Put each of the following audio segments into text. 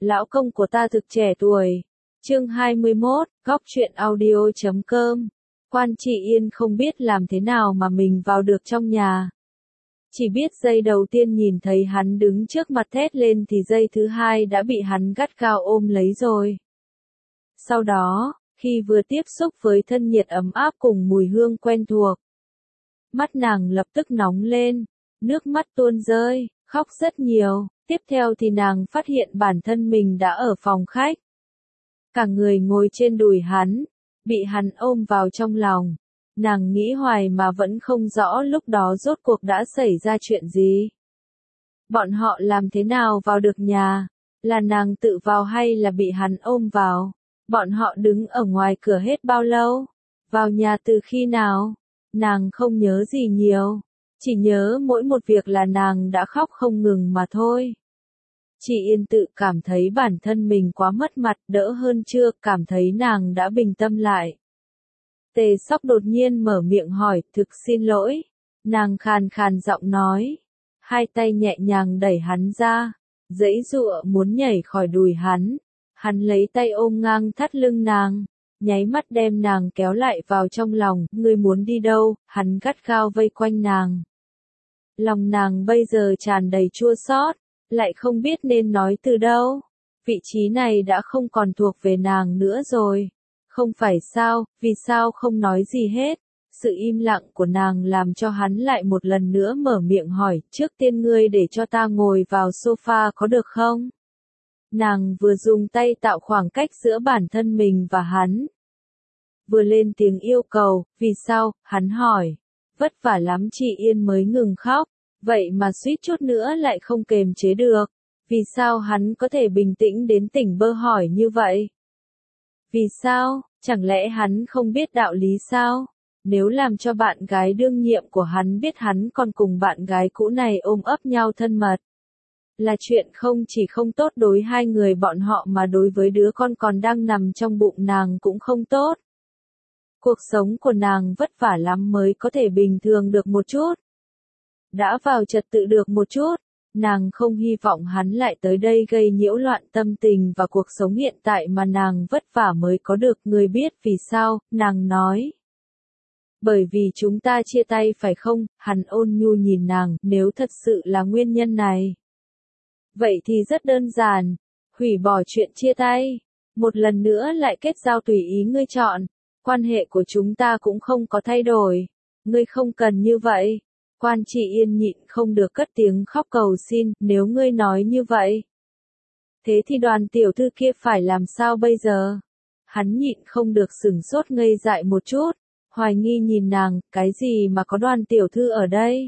Lão công của ta thực trẻ tuổi. Chương 21, góc truyện audio.com. Quan Trị Yên không biết làm thế nào mà mình vào được trong nhà. Chỉ biết giây đầu tiên nhìn thấy hắn đứng trước mặt thét lên thì giây thứ hai đã bị hắn gắt gao ôm lấy rồi. Sau đó, khi vừa tiếp xúc với thân nhiệt ấm áp cùng mùi hương quen thuộc, mắt nàng lập tức nóng lên, nước mắt tuôn rơi, khóc rất nhiều. Tiếp theo thì nàng phát hiện bản thân mình đã ở phòng khách. Cả người ngồi trên đùi hắn, bị hắn ôm vào trong lòng. Nàng nghĩ hoài mà vẫn không rõ lúc đó rốt cuộc đã xảy ra chuyện gì. Bọn họ làm thế nào vào được nhà? Là nàng tự vào hay là bị hắn ôm vào? Bọn họ đứng ở ngoài cửa hết bao lâu? Vào nhà từ khi nào? Nàng không nhớ gì nhiều. Chỉ nhớ mỗi một việc là nàng đã khóc không ngừng mà thôi. Chị Yên tự cảm thấy bản thân mình quá mất mặt, đỡ hơn chưa, cảm thấy nàng đã bình tâm lại. Tề Sóc đột nhiên mở miệng hỏi, thực xin lỗi. Nàng khàn khàn giọng nói. Hai tay nhẹ nhàng đẩy hắn ra. Giãy giụa muốn nhảy khỏi đùi hắn. Hắn lấy tay ôm ngang thắt lưng nàng. Nháy mắt đem nàng kéo lại vào trong lòng. Ngươi muốn đi đâu? Hắn gắt gao vây quanh nàng. Lòng nàng bây giờ tràn đầy chua xót, lại không biết nên nói từ đâu. Vị trí này đã không còn thuộc về nàng nữa rồi. Không phải sao, vì sao không nói gì hết. Sự im lặng của nàng làm cho hắn lại một lần nữa mở miệng hỏi, trước tiên ngươi để cho ta ngồi vào sofa có được không? Nàng vừa dùng tay tạo khoảng cách giữa bản thân mình và hắn. Vừa lên tiếng yêu cầu, vì sao, hắn hỏi. Vất vả lắm chị Yên mới ngừng khóc, vậy mà suýt chút nữa lại không kềm chế được. Vì sao hắn có thể bình tĩnh đến tỉnh bơ hỏi như vậy? Vì sao, chẳng lẽ hắn không biết đạo lý sao? Nếu làm cho bạn gái đương nhiệm của hắn biết hắn còn cùng bạn gái cũ này ôm ấp nhau thân mật, là chuyện không chỉ không tốt đối hai người bọn họ mà đối với đứa con còn đang nằm trong bụng nàng cũng không tốt. Cuộc sống của nàng vất vả lắm mới có thể bình thường được một chút. Đã vào trật tự được một chút, nàng không hy vọng hắn lại tới đây gây nhiễu loạn tâm tình và cuộc sống hiện tại mà nàng vất vả mới có được. Người biết vì sao, nàng nói. Bởi vì chúng ta chia tay phải không? Hắn ôn nhu nhìn nàng, nếu thật sự là nguyên nhân này. Vậy thì rất đơn giản, hủy bỏ chuyện chia tay. Một lần nữa lại kết giao tùy ý ngươi chọn. Quan hệ của chúng ta cũng không có thay đổi. Ngươi không cần như vậy. Quan Trị Yên nhịn không được cất tiếng khóc cầu xin, nếu ngươi nói như vậy. Thế thì Đoàn tiểu thư kia phải làm sao bây giờ? Hắn nhịn không được sửng sốt ngây dại một chút, hoài nghi nhìn nàng, cái gì mà có Đoàn tiểu thư ở đây?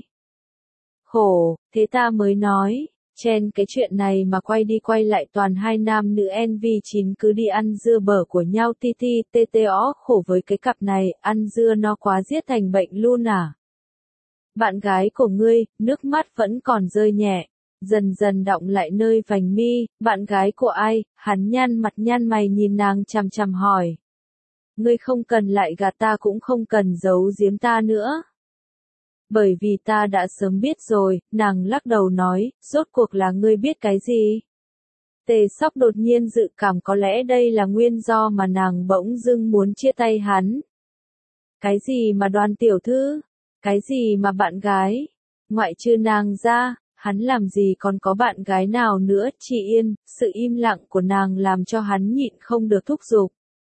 Khổ, thế ta mới nói, trên cái chuyện này mà quay đi quay lại toàn hai nam nữ NV9 cứ đi ăn dưa bở của nhau TTO, khổ với cái cặp này, ăn dưa nó quá giết thành bệnh luôn à? Bạn gái của ngươi, nước mắt vẫn còn rơi nhẹ, dần dần đọng lại nơi vành mi, bạn gái của ai? Hắn nhăn mặt nhăn mày nhìn nàng chằm chằm hỏi. Ngươi không cần lại gạt ta cũng không cần giấu giếm ta nữa. Bởi vì ta đã sớm biết rồi, nàng lắc đầu nói, rốt cuộc là ngươi biết cái gì? Tề Sóc đột nhiên dự cảm có lẽ đây là nguyên do mà nàng bỗng dưng muốn chia tay hắn. Cái gì mà Đoàn tiểu thư? Cái gì mà bạn gái? Ngoại trừ nàng ra, hắn làm gì còn có bạn gái nào nữa? Chị Yên, sự im lặng của nàng làm cho hắn nhịn không được thúc giục.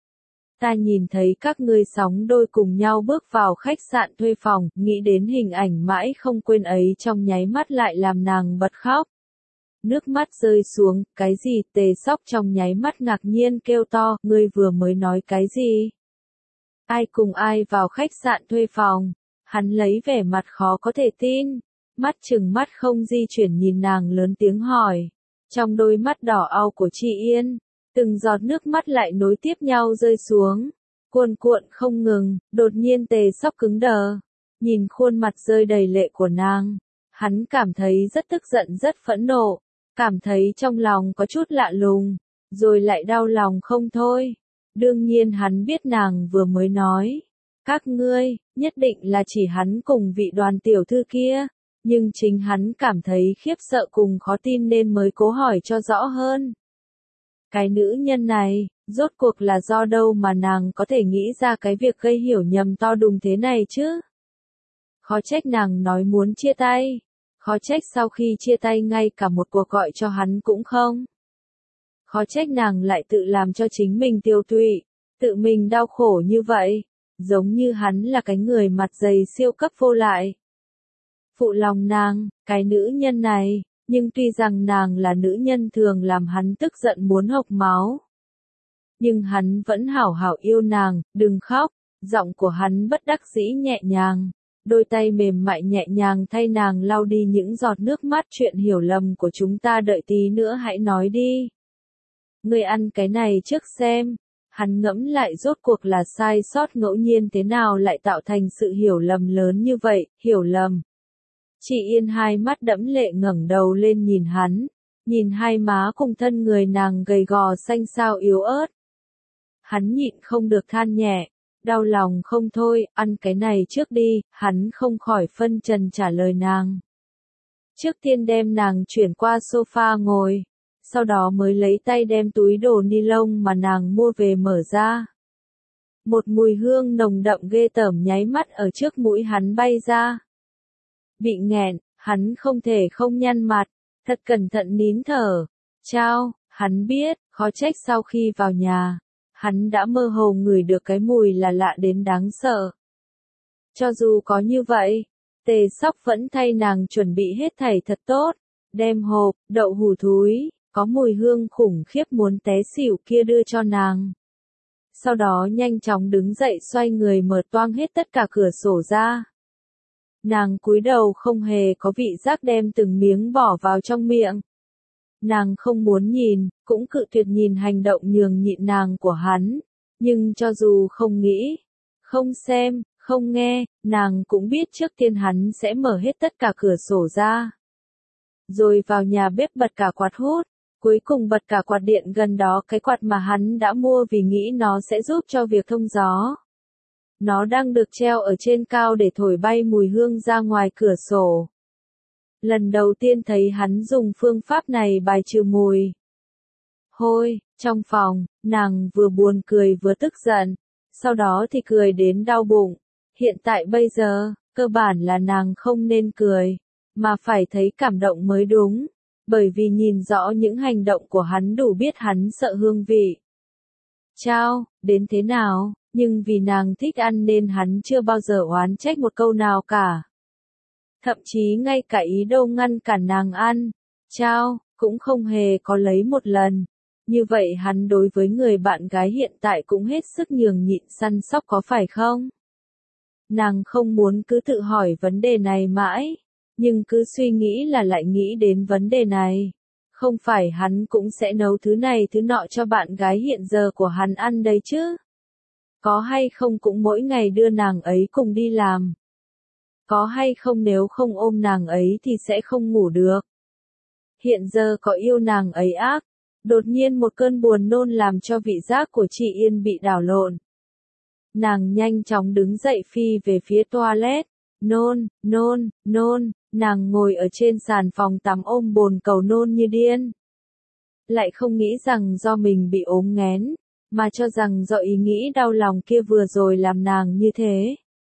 Ta nhìn thấy các ngươi sóng đôi cùng nhau bước vào khách sạn thuê phòng, nghĩ đến hình ảnh mãi không quên ấy trong nháy mắt lại làm nàng bật khóc. Nước mắt rơi xuống, cái gì? Tề Sóc trong nháy mắt ngạc nhiên kêu to, ngươi vừa mới nói cái gì? Ai cùng ai vào khách sạn thuê phòng? Hắn lấy vẻ mặt khó có thể tin, mắt trừng mắt không di chuyển nhìn nàng lớn tiếng hỏi. Trong đôi mắt đỏ au của chị Yên, từng giọt nước mắt lại nối tiếp nhau rơi xuống, cuồn cuộn không ngừng. Đột nhiên Tề Sóc cứng đờ, nhìn khuôn mặt rơi đầy lệ của nàng, hắn cảm thấy rất tức giận rất phẫn nộ, cảm thấy trong lòng có chút lạ lùng, rồi lại đau lòng không thôi. Đương nhiên hắn biết nàng vừa mới nói. Các ngươi, nhất định là chỉ hắn cùng vị Đoàn tiểu thư kia, nhưng chính hắn cảm thấy khiếp sợ cùng khó tin nên mới cố hỏi cho rõ hơn. Cái nữ nhân này, rốt cuộc là do đâu mà nàng có thể nghĩ ra cái việc gây hiểu nhầm to đùng thế này chứ? Khó trách nàng nói muốn chia tay. Khó trách sau khi chia tay ngay cả một cuộc gọi cho hắn cũng không. Khó trách nàng lại tự làm cho chính mình tiêu tụy, tự mình đau khổ như vậy, giống như hắn là cái người mặt dày siêu cấp vô lại. Phụ lòng nàng, cái nữ nhân này, nhưng tuy rằng nàng là nữ nhân thường làm hắn tức giận muốn hộc máu. Nhưng hắn vẫn hảo hảo yêu nàng, đừng khóc, giọng của hắn bất đắc dĩ nhẹ nhàng. Đôi tay mềm mại nhẹ nhàng thay nàng lau đi những giọt nước mắt. Chuyện hiểu lầm của chúng ta đợi tí nữa hãy nói đi. Ngươi ăn cái này trước xem. Hắn ngẫm lại rốt cuộc là sai sót ngẫu nhiên thế nào lại tạo thành sự hiểu lầm lớn như vậy, hiểu lầm. Chị Yên hai mắt đẫm lệ ngẩng đầu lên nhìn hắn, nhìn hai má cùng thân người nàng gầy gò xanh xao yếu ớt. Hắn nhịn không được than nhẹ. Đau lòng không thôi, ăn cái này trước đi, hắn không khỏi phân trần trả lời nàng. Trước tiên đem nàng chuyển qua sofa ngồi, sau đó mới lấy tay đem túi đồ ni lông mà nàng mua về mở ra. Một mùi hương nồng đậm ghê tởm nháy mắt ở trước mũi hắn bay ra. Bị nghẹn, hắn không thể không nhăn mặt, thật cẩn thận nín thở. Chao, hắn biết, khó trách sau khi vào nhà. Hắn đã mơ hồ ngửi được cái mùi là lạ đến đáng sợ. Cho dù có như vậy, Tề Sóc vẫn thay nàng chuẩn bị hết thảy thật tốt, đem hộp, đậu hũ thúi, có mùi hương khủng khiếp muốn té xỉu kia đưa cho nàng. Sau đó nhanh chóng đứng dậy xoay người mở toang hết tất cả cửa sổ ra. Nàng cúi đầu không hề có vị giác đem từng miếng bỏ vào trong miệng. Nàng không muốn nhìn, cũng cự tuyệt nhìn hành động nhường nhịn nàng của hắn, nhưng cho dù không nghĩ, không xem, không nghe, nàng cũng biết trước tiên hắn sẽ mở hết tất cả cửa sổ ra. Rồi vào nhà bếp bật cả quạt hút, cuối cùng bật cả quạt điện gần đó, cái quạt mà hắn đã mua vì nghĩ nó sẽ giúp cho việc thông gió. Nó đang được treo ở trên cao để thổi bay mùi hương ra ngoài cửa sổ. Lần đầu tiên thấy hắn dùng phương pháp này bài trừ mùi hôi, trong phòng, nàng vừa buồn cười vừa tức giận, sau đó thì cười đến đau bụng. Hiện tại bây giờ, cơ bản là nàng không nên cười, mà phải thấy cảm động mới đúng, bởi vì nhìn rõ những hành động của hắn đủ biết hắn sợ hương vị. Chao, đến thế nào, nhưng vì nàng thích ăn nên hắn chưa bao giờ oán trách một câu nào cả. Thậm chí ngay cả ý đồ ngăn cản nàng ăn, chao, cũng không hề có lấy một lần. Như vậy hắn đối với người bạn gái hiện tại cũng hết sức nhường nhịn săn sóc có phải không? Nàng không muốn cứ tự hỏi vấn đề này mãi, nhưng cứ suy nghĩ là lại nghĩ đến vấn đề này. Không phải hắn cũng sẽ nấu thứ này thứ nọ cho bạn gái hiện giờ của hắn ăn đấy chứ? Có hay không cũng mỗi ngày đưa nàng ấy cùng đi làm. Có hay không nếu không ôm nàng ấy thì sẽ không ngủ được. Hiện giờ có yêu nàng ấy ác. Đột nhiên một cơn buồn nôn làm cho vị giác của chị Yên bị đảo lộn. Nàng nhanh chóng đứng dậy phi về phía toilet. Nôn, nôn, nôn, nàng ngồi ở trên sàn phòng tắm ôm bồn cầu nôn như điên. Lại không nghĩ rằng do mình bị ốm nghén, mà cho rằng do ý nghĩ đau lòng kia vừa rồi làm nàng như thế.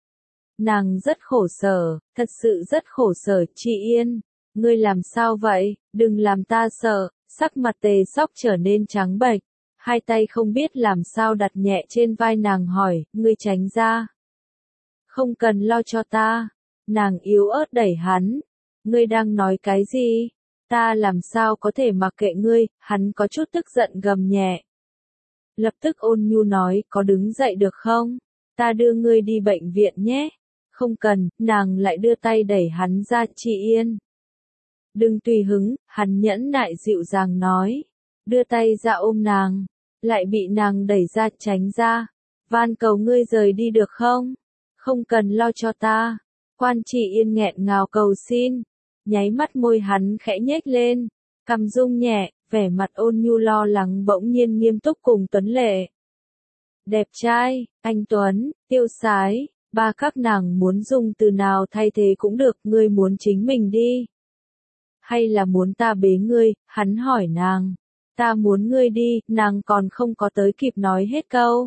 Nàng rất khổ sở, thật sự rất khổ sở. Chị Yên, ngươi làm sao vậy, đừng làm ta sợ. Sắc mặt Tề Sóc trở nên trắng bệch, hai tay không biết làm sao đặt nhẹ trên vai nàng hỏi, ngươi tránh ra. Không cần lo cho ta. Nàng yếu ớt đẩy hắn. Ngươi đang nói cái gì? Ta làm sao có thể mặc kệ ngươi? Hắn có chút tức giận gầm nhẹ. Lập tức ôn nhu nói, có đứng dậy được không? Ta đưa ngươi đi bệnh viện nhé. Không cần, nàng lại đưa tay đẩy hắn ra. Chị Yên, đừng tùy hứng, hắn nhẫn nại dịu dàng nói. Đưa tay ra ôm nàng, lại bị nàng đẩy ra tránh ra. Van cầu ngươi rời đi được không? Không cần lo cho ta. Quan chị Yên nghẹn ngào cầu xin. Nháy mắt môi hắn khẽ nhếch lên, cằm rung nhẹ, vẻ mặt ôn nhu lo lắng bỗng nhiên nghiêm túc cùng tuấn lệ. Đẹp trai, anh Tuấn, tiêu sái, ba các nàng muốn dùng từ nào thay thế cũng được, ngươi muốn chính mình đi. Hay là muốn ta bế ngươi, hắn hỏi nàng. Ta muốn ngươi đi, nàng còn không có tới kịp nói hết câu.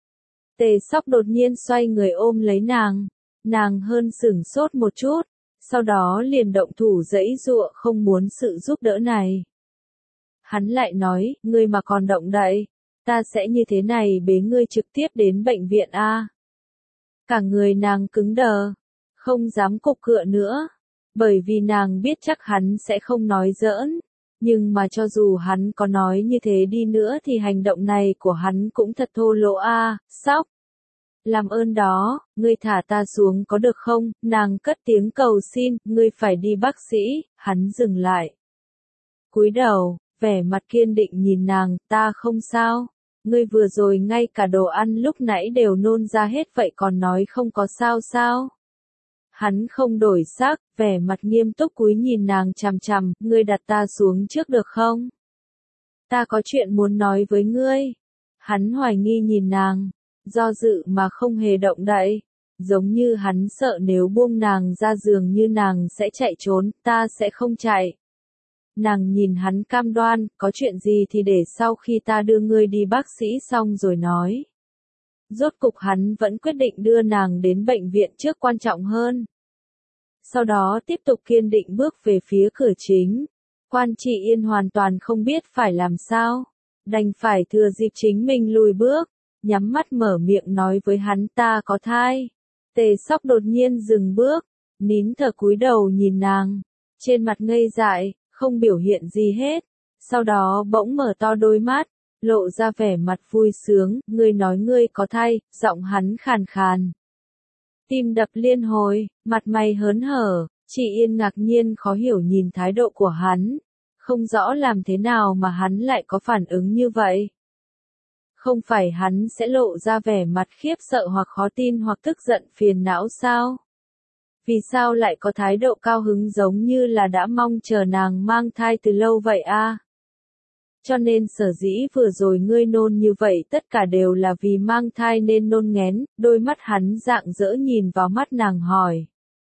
Tề Sóc đột nhiên xoay người ôm lấy nàng. Nàng hơn sửng sốt một chút, sau đó liền động thủ giãy giụa không muốn sự giúp đỡ này. Hắn lại nói, ngươi mà còn động đậy, ta sẽ như thế này bế ngươi trực tiếp đến bệnh viện a. Cả người nàng cứng đờ, không dám cục cựa nữa, bởi vì nàng biết chắc hắn sẽ không nói giỡn, nhưng mà cho dù hắn có nói như thế đi nữa thì hành động này của hắn cũng thật thô lỗ a. Sóc, làm ơn đó, ngươi thả ta xuống có được không? Nàng cất tiếng cầu xin, ngươi phải đi bác sĩ. Hắn dừng lại, cúi đầu, vẻ mặt kiên định nhìn nàng, ta không sao. Ngươi vừa rồi ngay cả đồ ăn lúc nãy đều nôn ra hết vậy còn nói không có sao sao? Hắn không đổi sắc, vẻ mặt nghiêm túc cúi nhìn nàng chằm chằm, ngươi đặt ta xuống trước được không? Ta có chuyện muốn nói với ngươi. Hắn hoài nghi nhìn nàng, do dự mà không hề động đậy, giống như hắn sợ nếu buông nàng ra giường như nàng sẽ chạy trốn, ta sẽ không chạy. Nàng nhìn hắn cam đoan, có chuyện gì thì để sau khi ta đưa ngươi đi bác sĩ xong rồi nói. Rốt cục hắn vẫn quyết định đưa nàng đến bệnh viện trước quan trọng hơn. Sau đó tiếp tục kiên định bước về phía cửa chính. Quan Trị Yên hoàn toàn không biết phải làm sao, đành phải thừa dịp chính mình lùi bước, nhắm mắt mở miệng nói với hắn ta có thai. Tề Sóc đột nhiên dừng bước, nín thở cúi đầu nhìn nàng, trên mặt ngây dại, không biểu hiện gì hết, sau đó bỗng mở to đôi mắt, lộ ra vẻ mặt vui sướng, ngươi nói ngươi có thai, giọng hắn khàn khàn. Tim đập liên hồi, mặt mày hớn hở, chị Yên ngạc nhiên khó hiểu nhìn thái độ của hắn, không rõ làm thế nào mà hắn lại có phản ứng như vậy. Không phải hắn sẽ lộ ra vẻ mặt khiếp sợ hoặc khó tin hoặc tức giận phiền não sao? Vì sao lại có thái độ cao hứng giống như là đã mong chờ nàng mang thai từ lâu vậy a? Cho nên sở dĩ vừa rồi ngươi nôn như vậy tất cả đều là vì mang thai nên nôn nghén, đôi mắt hắn rạng rỡ nhìn vào mắt nàng hỏi.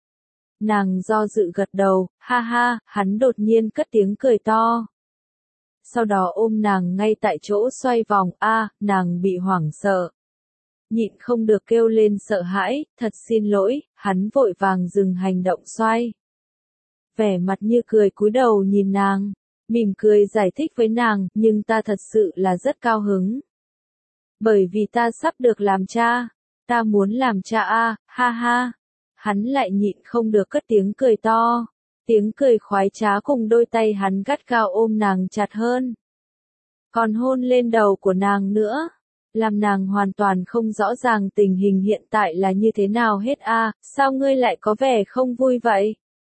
Nàng do dự gật đầu, ha ha, hắn đột nhiên cất tiếng cười to. Sau đó ôm nàng ngay tại chỗ xoay vòng, nàng bị hoảng sợ. Nhịn không được kêu lên sợ hãi, thật xin lỗi, hắn vội vàng dừng hành động xoay. Vẻ mặt như cười cúi đầu nhìn nàng, mỉm cười giải thích với nàng, nhưng ta thật sự là rất cao hứng. Bởi vì ta sắp được làm cha, ta muốn làm cha ha ha. Hắn lại nhịn không được cất tiếng cười to, tiếng cười khoái trá cùng đôi tay hắn gắt gao ôm nàng chặt hơn. Còn hôn lên đầu của nàng nữa, làm nàng hoàn toàn không rõ ràng tình hình hiện tại là như thế nào hết sao ngươi lại có vẻ không vui vậy?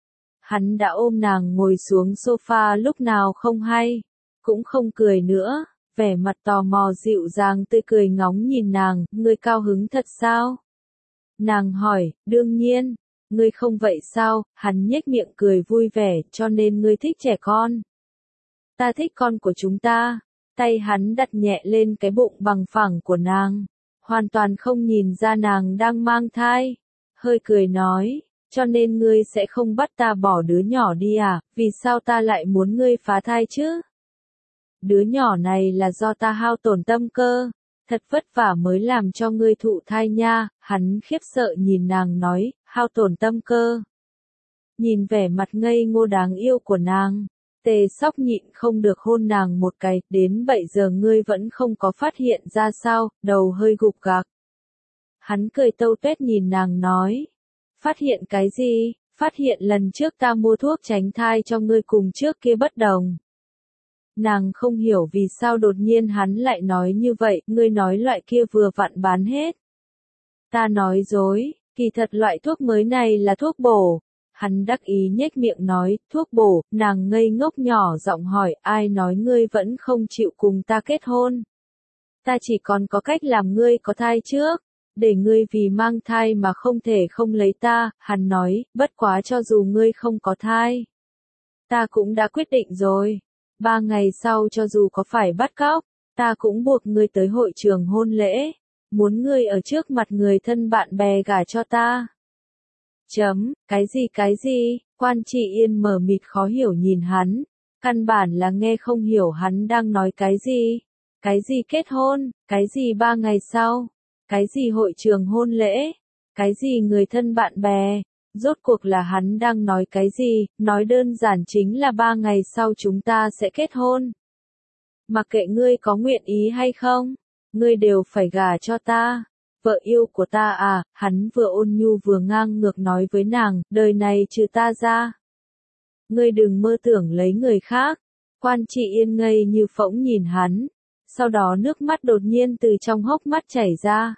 Hắn đã ôm nàng ngồi xuống sofa lúc nào không hay, cũng không cười nữa, vẻ mặt tò mò dịu dàng tươi cười ngóng nhìn nàng, ngươi cao hứng thật sao? Nàng hỏi, đương nhiên, ngươi không vậy sao? Hắn nhếch miệng cười vui vẻ, cho nên ngươi thích trẻ con. Ta thích con của chúng ta. Tay hắn đặt nhẹ lên cái bụng bằng phẳng của nàng, hoàn toàn không nhìn ra nàng đang mang thai. Hơi cười nói, cho nên ngươi sẽ không bắt ta bỏ đứa nhỏ đi à, vì sao ta lại muốn ngươi phá thai chứ? Đứa nhỏ này là do ta hao tổn tâm cơ, thật vất vả mới làm cho ngươi thụ thai nha. Hắn khiếp sợ nhìn nàng nói, hao tổn tâm cơ. Nhìn vẻ mặt ngây ngô đáng yêu của nàng, Tề Sóc nhịn không được hôn nàng một cái, đến bây giờ ngươi vẫn không có phát hiện ra sao, đầu hơi gục gạc. Hắn cười tâu tuét nhìn nàng nói, phát hiện cái gì? Phát hiện lần trước ta mua thuốc tránh thai cho ngươi cùng trước kia bất đồng. Nàng không hiểu vì sao đột nhiên hắn lại nói như vậy, ngươi nói loại kia vừa vặn bán hết. Ta nói dối, kỳ thật loại thuốc mới này là thuốc bổ. Hắn đắc ý nhếch miệng nói, thuốc bổ. Nàng ngây ngốc nhỏ giọng hỏi, ai nói ngươi vẫn không chịu cùng ta kết hôn? Ta chỉ còn có cách làm ngươi có thai trước, để ngươi vì mang thai mà không thể không lấy ta. Hắn nói, bất quá cho dù ngươi không có thai, ta cũng đã quyết định rồi. 3 ngày sau cho dù có phải bắt cóc, ta cũng buộc ngươi tới hội trường hôn lễ, muốn ngươi ở trước mặt người thân bạn bè gả cho ta. Cái gì? Quan Trị Yên mờ mịt khó hiểu nhìn hắn, Căn bản là nghe không hiểu hắn đang nói cái gì. Cái gì kết hôn, cái gì 3 ngày sau, cái gì hội trường hôn lễ, cái gì người thân bạn bè. Rốt cuộc là hắn đang nói cái gì, nói đơn giản chính là 3 ngày sau chúng ta sẽ kết hôn. Mặc kệ ngươi có nguyện ý hay không, ngươi đều phải gả cho ta. Vợ yêu của ta à, hắn vừa ôn nhu vừa ngang ngược nói với nàng, đời này trừ ta ra. Ngươi đừng mơ tưởng lấy người khác. Quan Trị Yên ngây như phỗng nhìn hắn, sau đó nước mắt đột nhiên từ trong hốc mắt chảy ra.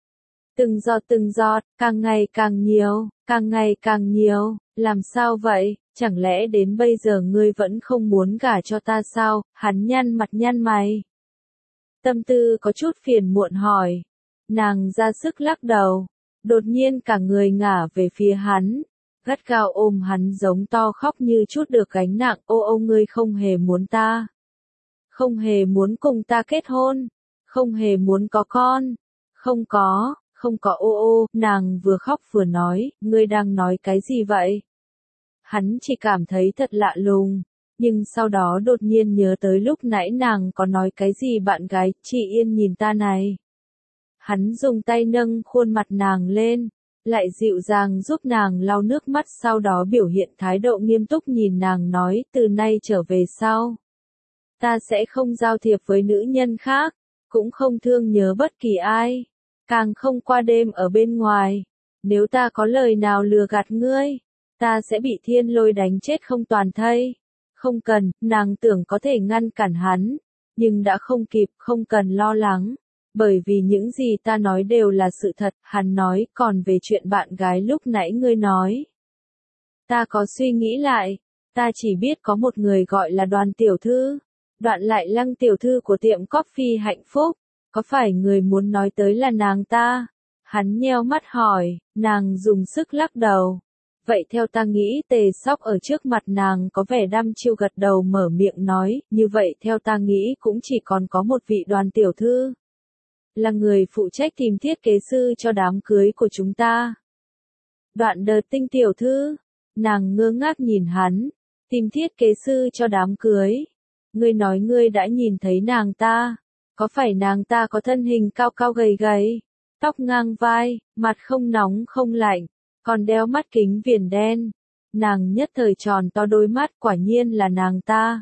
Từng giọt, càng ngày càng nhiều, càng ngày càng nhiều, làm sao vậy, chẳng lẽ đến bây giờ ngươi vẫn không muốn gả cho ta sao, hắn nhăn mặt nhăn mày. Tâm tư có chút phiền muộn hỏi, nàng ra sức lắc đầu, đột nhiên cả người ngả về phía hắn, gắt gao ôm hắn giống to khóc như chút được gánh nặng, ô ngươi không hề muốn ta. Không hề muốn cùng ta kết hôn, không hề muốn có con, không có ô, nàng vừa khóc vừa nói, ngươi đang nói cái gì vậy? Hắn chỉ cảm thấy thật lạ lùng, nhưng sau đó đột nhiên nhớ tới lúc nãy nàng có nói cái gì bạn gái, chị Yên nhìn ta này. Hắn dùng tay nâng khuôn mặt nàng lên, lại dịu dàng giúp nàng lau nước mắt sau đó biểu hiện thái độ nghiêm túc nhìn nàng nói, từ nay trở về sau. Ta sẽ không giao thiệp với nữ nhân khác, cũng không thương nhớ bất kỳ ai, càng không qua đêm ở bên ngoài. Nếu ta có lời nào lừa gạt ngươi, ta sẽ bị thiên lôi đánh chết không toàn thây. Không cần, nàng tưởng có thể ngăn cản hắn, nhưng đã không kịp, không cần lo lắng. Bởi vì những gì ta nói đều là sự thật, hắn nói, còn về chuyện bạn gái lúc nãy ngươi nói. Ta có suy nghĩ lại, ta chỉ biết có một người gọi là Đoàn tiểu thư. Đoạn lại Lăng tiểu thư của tiệm coffee hạnh phúc, có phải người muốn nói tới là nàng ta? Hắn nheo mắt hỏi, nàng dùng sức lắc đầu. Vậy theo ta nghĩ Tề Sóc ở trước mặt nàng có vẻ đăm chiêu gật đầu mở miệng nói, như vậy theo ta nghĩ cũng chỉ còn có một vị Đoàn tiểu thư. Là người phụ trách tìm thiết kế sư cho đám cưới của chúng ta. Đoạn Đờ Tinh tiểu thư, nàng ngơ ngác nhìn hắn, tìm thiết kế sư cho đám cưới. Ngươi nói ngươi đã nhìn thấy nàng ta, có phải nàng ta có thân hình cao cao gầy gầy, tóc ngang vai, mặt không nóng không lạnh, còn đeo mắt kính viền đen. Nàng nhất thời tròn to đôi mắt, quả nhiên là nàng ta.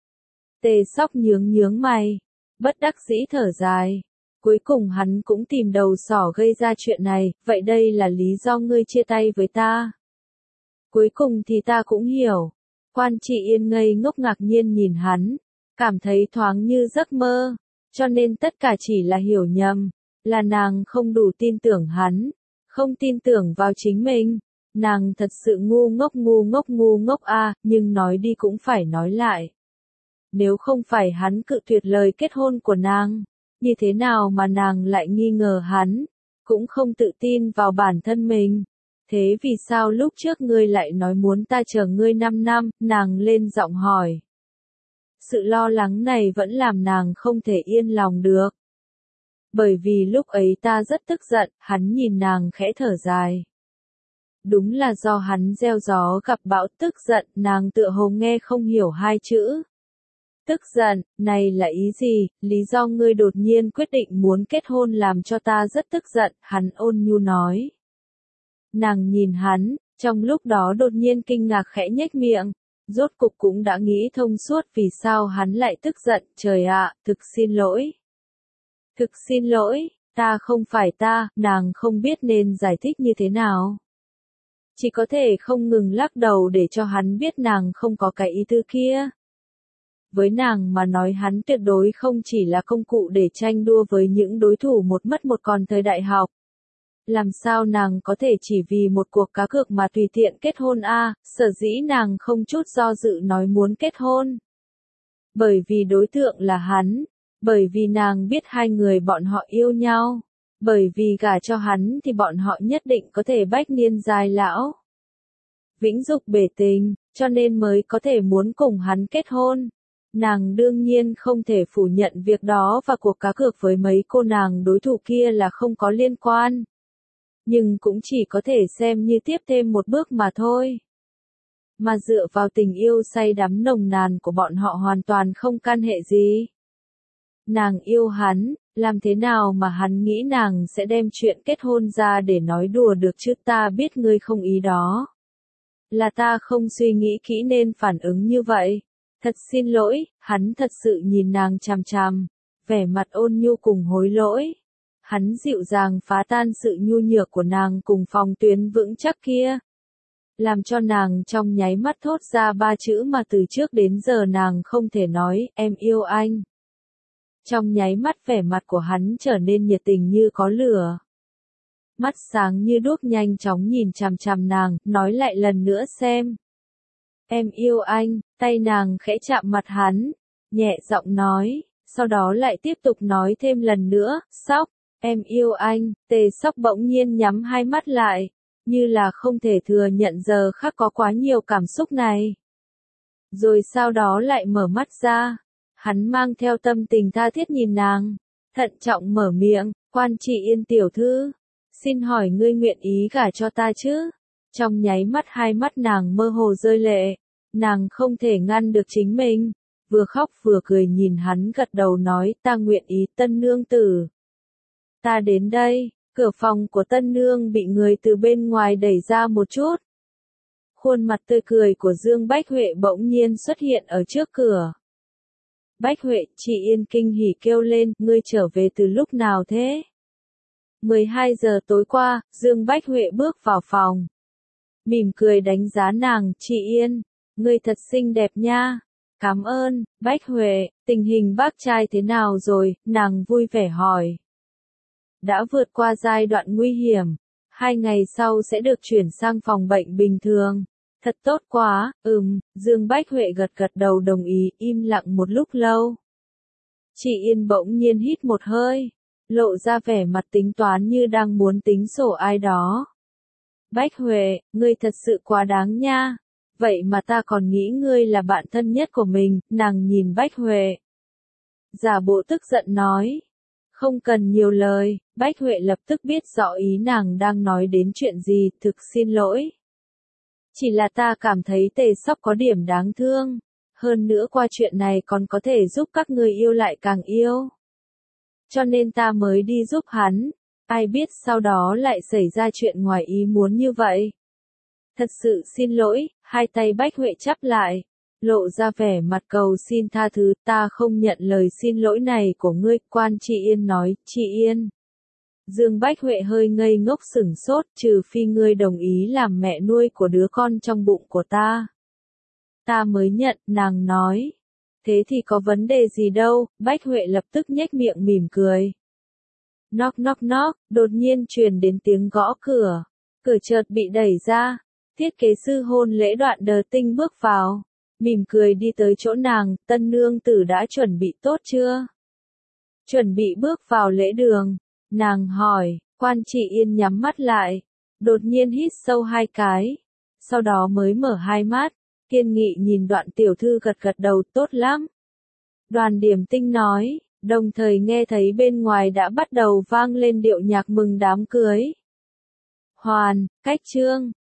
Tề Sóc nhướng mày, bất đắc dĩ thở dài. Cuối cùng hắn cũng tìm đầu sỏ gây ra chuyện này, vậy đây là lý do ngươi chia tay với ta. Cuối cùng thì ta cũng hiểu. Quan Trị Yên ngây ngốc ngạc nhiên nhìn hắn, cảm thấy thoáng như giấc mơ, cho nên tất cả chỉ là hiểu nhầm, là nàng không đủ tin tưởng hắn, không tin tưởng vào chính mình. Nàng thật sự ngu ngốc a, nhưng nói đi cũng phải nói lại. Nếu không phải hắn cự tuyệt lời kết hôn của nàng, như thế nào mà nàng lại nghi ngờ hắn, cũng không tự tin vào bản thân mình. Thế vì sao lúc trước ngươi lại nói muốn ta chờ ngươi 5 năm, nàng lên giọng hỏi. Sự lo lắng này vẫn làm nàng không thể yên lòng được. Bởi vì lúc ấy ta rất tức giận, hắn nhìn nàng khẽ thở dài. Đúng là do hắn gieo gió gặp bão, tức giận, nàng tựa hồ nghe không hiểu hai chữ. Tức giận, này là ý gì, lý do ngươi đột nhiên quyết định muốn kết hôn làm cho ta rất tức giận, hắn ôn nhu nói. Nàng nhìn hắn, trong lúc đó đột nhiên kinh ngạc khẽ nhếch miệng, rốt cục cũng đã nghĩ thông suốt vì sao hắn lại tức giận, trời ạ, thực xin lỗi. Thực xin lỗi, ta không phải ta, nàng không biết nên giải thích như thế nào. Chỉ có thể không ngừng lắc đầu để cho hắn biết nàng không có cái ý tư kia. Với nàng mà nói hắn tuyệt đối không chỉ là công cụ để tranh đua với những đối thủ một mất một còn thời đại học. Làm sao nàng có thể chỉ vì một cuộc cá cược mà tùy tiện kết hôn a? Sở dĩ nàng không chút do dự nói muốn kết hôn. Bởi vì đối tượng là hắn, bởi vì nàng biết hai người bọn họ yêu nhau, bởi vì gả cho hắn thì bọn họ nhất định có thể bách niên dài lão. Vĩnh dục bể tình, cho nên mới có thể muốn cùng hắn kết hôn. Nàng đương nhiên không thể phủ nhận việc đó và cuộc cá cược với mấy cô nàng đối thủ kia là không có liên quan. Nhưng cũng chỉ có thể xem như tiếp thêm một bước mà thôi. mà dựa vào tình yêu say đắm nồng nàn của bọn họ hoàn toàn không can hệ gì. Nàng yêu hắn, làm thế nào mà hắn nghĩ nàng sẽ đem chuyện kết hôn ra để nói đùa được chứ, ta biết ngươi không ý đó. Là ta không suy nghĩ kỹ nên phản ứng như vậy. Thật xin lỗi, hắn thật sự nhìn nàng chằm chằm, vẻ mặt ôn nhu cùng hối lỗi. Hắn dịu dàng phá tan sự nhu nhược của nàng cùng phòng tuyến vững chắc kia. Làm cho nàng trong nháy mắt thốt ra 3 chữ mà từ trước đến giờ nàng không thể nói, em yêu anh. Trong nháy mắt vẻ mặt của hắn trở nên nhiệt tình như có lửa. Mắt sáng như đuốc nhanh chóng nhìn chằm chằm nàng, nói lại lần nữa xem. Em yêu anh, tay nàng khẽ chạm mặt hắn, nhẹ giọng nói, sau đó lại tiếp tục nói thêm lần nữa, Sóc, em yêu anh, Tề Sóc bỗng nhiên nhắm hai mắt lại, như là không thể thừa nhận giờ khắc có quá nhiều cảm xúc này. Rồi sau đó lại mở mắt ra, hắn mang theo tâm tình tha thiết nhìn nàng, thận trọng mở miệng, Quan Trị Yên tiểu thư, xin hỏi ngươi nguyện ý gả cho ta chứ? Trong nháy mắt hai mắt nàng mơ hồ rơi lệ, nàng không thể ngăn được chính mình, vừa khóc vừa cười nhìn hắn gật đầu nói ta nguyện ý tân nương tử. Ta đến đây, cửa phòng của tân nương bị người từ bên ngoài đẩy ra một chút. Khuôn mặt tươi cười của Dương Bách Huệ bỗng nhiên xuất hiện ở trước cửa. Bách Huệ, chị Yên kinh hỉ kêu lên, ngươi trở về từ lúc nào thế? 12 giờ tối qua, Dương Bách Huệ bước vào phòng. Mỉm cười đánh giá nàng, chị Yên, ngươi thật xinh đẹp nha. Cảm ơn, Bách Huệ, tình hình bác trai thế nào rồi, nàng vui vẻ hỏi. Đã vượt qua giai đoạn nguy hiểm, 2 ngày sau sẽ được chuyển sang phòng bệnh bình thường. Thật tốt quá, Dương Bách Huệ gật gật đầu đồng ý, im lặng một lúc lâu. Chị Yên bỗng nhiên hít một hơi, lộ ra vẻ mặt tính toán như đang muốn tính sổ ai đó. Bách Huệ, ngươi thật sự quá đáng nha. Vậy mà ta còn nghĩ ngươi là bạn thân nhất của mình, nàng nhìn Bách Huệ. Giả bộ tức giận nói. Không cần nhiều lời, Bách Huệ lập tức biết rõ ý nàng đang nói đến chuyện gì, thực xin lỗi. Chỉ là ta cảm thấy Tề Sóc có điểm đáng thương. Hơn nữa qua chuyện này còn có thể giúp các người yêu lại càng yêu. Cho nên ta mới đi giúp hắn. Ai biết sau đó lại xảy ra chuyện ngoài ý muốn như vậy. Thật sự xin lỗi, hai tay Bách Huệ chắp lại. Lộ ra vẻ mặt cầu xin tha thứ, ta không nhận lời xin lỗi này của ngươi, Quan Trị Yên nói, chị Yên. Dương Bách Huệ hơi ngây ngốc sửng sốt, trừ phi ngươi đồng ý làm mẹ nuôi của đứa con trong bụng của ta. Ta mới nhận, nàng nói. Thế thì có vấn đề gì đâu, Bách Huệ lập tức nhếch miệng mỉm cười. Knock knock knock, đột nhiên truyền đến tiếng gõ cửa. Cửa chợt bị đẩy ra. Thiết kế sư hôn lễ Đoạn Đờ Tinh bước vào. Mỉm cười đi tới chỗ nàng, tân nương tử đã chuẩn bị tốt chưa? Chuẩn bị bước vào lễ đường. Nàng hỏi, Quan Trị Yên nhắm mắt lại. Đột nhiên hít sâu 2 cái. Sau đó mới mở hai mắt. Kiên nghị nhìn Đoạn tiểu thư gật gật đầu, tốt lắm. Đoàn Điểm Tinh nói, đồng thời nghe thấy bên ngoài đã bắt đầu vang lên điệu nhạc mừng đám cưới. Hoàn, Cách Trương,